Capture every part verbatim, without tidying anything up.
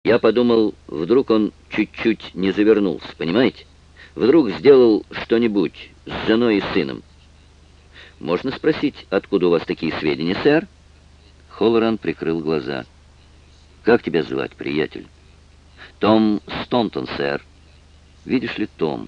Я подумал, вдруг он чуть-чуть не завернулся, понимаете? Вдруг сделал что-нибудь с женой и сыном. Можно спросить, откуда у вас такие сведения, сэр? Холлоран прикрыл глаза. Как тебя звать, приятель? Том Стонтон, сэр. Видишь ли, Том,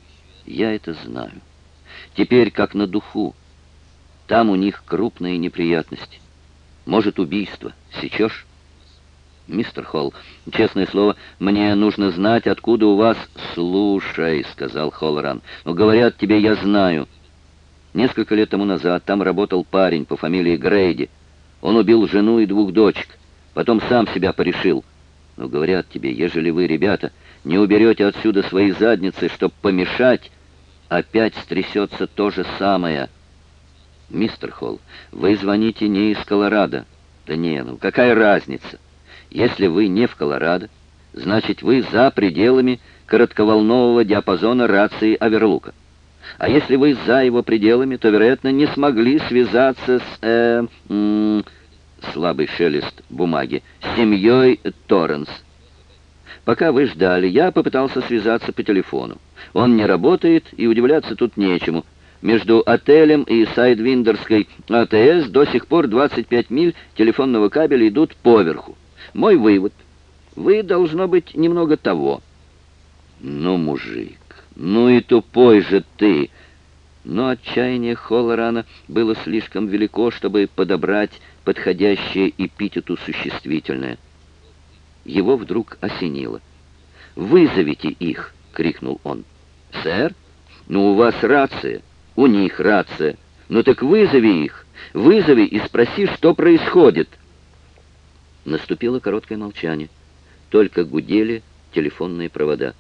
я это знаю. Теперь как на духу. Там у них крупные неприятности. Может, убийство. Сечешь? «Мистер Холл, честное слово, мне нужно знать, откуда у вас...» «Слушай», — сказал Холлоран, — «ну, говорят тебе, я знаю. Несколько лет тому назад там работал парень по фамилии Грейди. Он убил жену и двух дочек, потом сам себя порешил. Но говорят тебе, ежели вы, ребята, не уберете отсюда свои задницы, чтоб помешать, опять стрясется то же самое. Мистер Холл, вы звоните не из Колорадо. Да не, ну какая разница? Если вы не в Колорадо, значит, вы за пределами коротковолнового диапазона рации Аверлука. А если вы за его пределами, то, вероятно, не смогли связаться с... Э, м, слабый шелест бумаги, с семьей Торренс. Пока вы ждали, я попытался связаться по телефону. Он не работает, и удивляться тут нечему. Между отелем и Сайдвиндерской АТС до сих пор двадцать пять миль телефонного кабеля идут поверху. Мой вывод. Вы, должно быть, немного того. Ну, мужик, ну и тупой же ты. Но отчаяние Холлорана было слишком велико, чтобы подобрать подходящее эпитету существительное. Его вдруг осенило. «Вызовите их!» — крикнул он. «Сэр? Ну, у вас рация, у них рация. Ну так вызови их, вызови и спроси, что происходит». Наступило короткое молчание. Только гудели телефонные провода.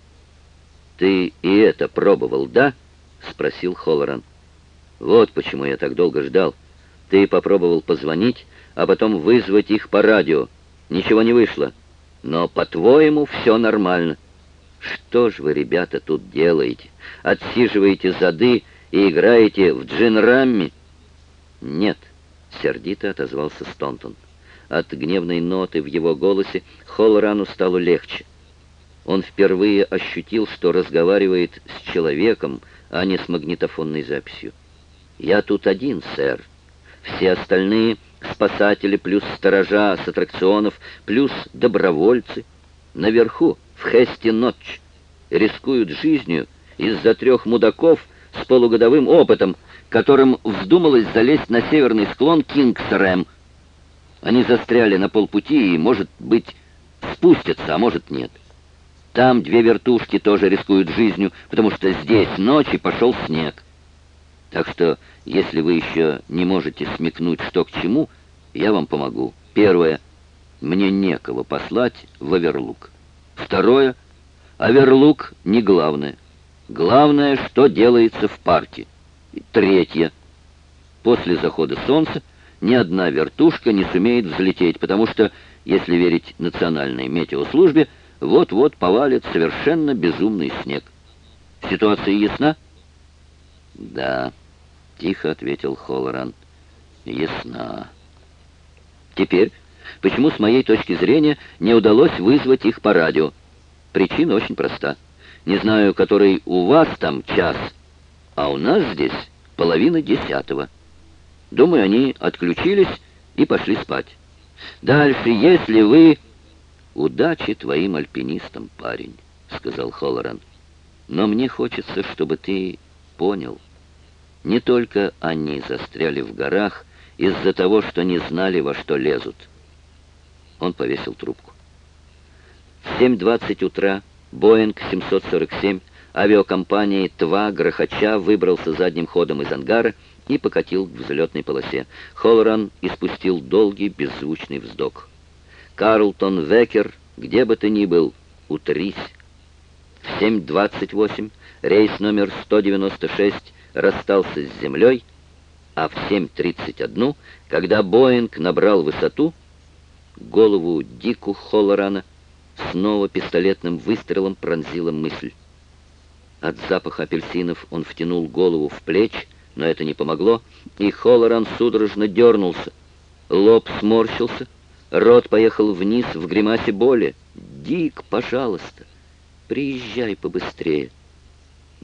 «Ты и это пробовал, да?» — спросил Холлоран. «Вот почему я так долго ждал. Ты попробовал позвонить, а потом вызвать их по радио. Ничего не вышло. Но, по-твоему, все нормально. Что ж вы, ребята, тут делаете? Отсиживаете зады и играете в джин-рамми?» «Нет», — сердито отозвался Стонтон. От гневной ноты в его голосе Холлорану стало легче. Он впервые ощутил, что разговаривает с человеком, а не с магнитофонной записью. «Я тут один, сэр. Все остальные — спасатели, плюс сторожа с аттракционов, плюс добровольцы. Наверху, в Хести-Нотч, рискуют жизнью из-за трех мудаков с полугодовым опытом, которым вздумалось залезть на северный склон Кингс-Рэм. Они застряли на полпути и, может быть, спустятся, а может, нет. Там две вертушки тоже рискуют жизнью, потому что здесь ночью пошел снег. Так что, если вы еще не можете смекнуть, что к чему, я вам помогу. Первое. Мне некого послать в Аверлук. Второе. Аверлук не главное. Главное, что делается в парке. И третье. После захода солнца ни одна вертушка не сумеет взлететь, потому что, если верить национальной метеослужбе, вот-вот повалит совершенно безумный снег. Ситуация ясна? Да, тихо ответил Холлоран. Ясна. Теперь, почему, с моей точки зрения, не удалось вызвать их по радио? Причина очень проста. Не знаю, который у вас там час, а у нас здесь половина десятого. Думаю, они отключились и пошли спать. Дальше, если вы... «Удачи твоим альпинистам, парень», — сказал Холлоран. «Но мне хочется, чтобы ты понял, не только они застряли в горах из-за того, что не знали, во что лезут». Он повесил трубку. В семь двадцать утра Боинг семьсот сорок семь авиакомпании ТВА грохоча выбрался задним ходом из ангара и покатил к взлетной полосе. Холлоран испустил долгий беззвучный вздох. «Карлтон Векер, где бы ты ни был, утрись». В семь двадцать восемь рейс номер сто девяносто шесть расстался с землей, а в семь тридцать один, когда Боинг набрал высоту, голову Дику Холлорана снова пистолетным выстрелом пронзила мысль. От запаха апельсинов он втянул голову в плечи, но это не помогло, и Холлоран судорожно дернулся. Лоб сморщился, Рот поехал вниз в гримасе боли. «Дик, пожалуйста, приезжай побыстрее.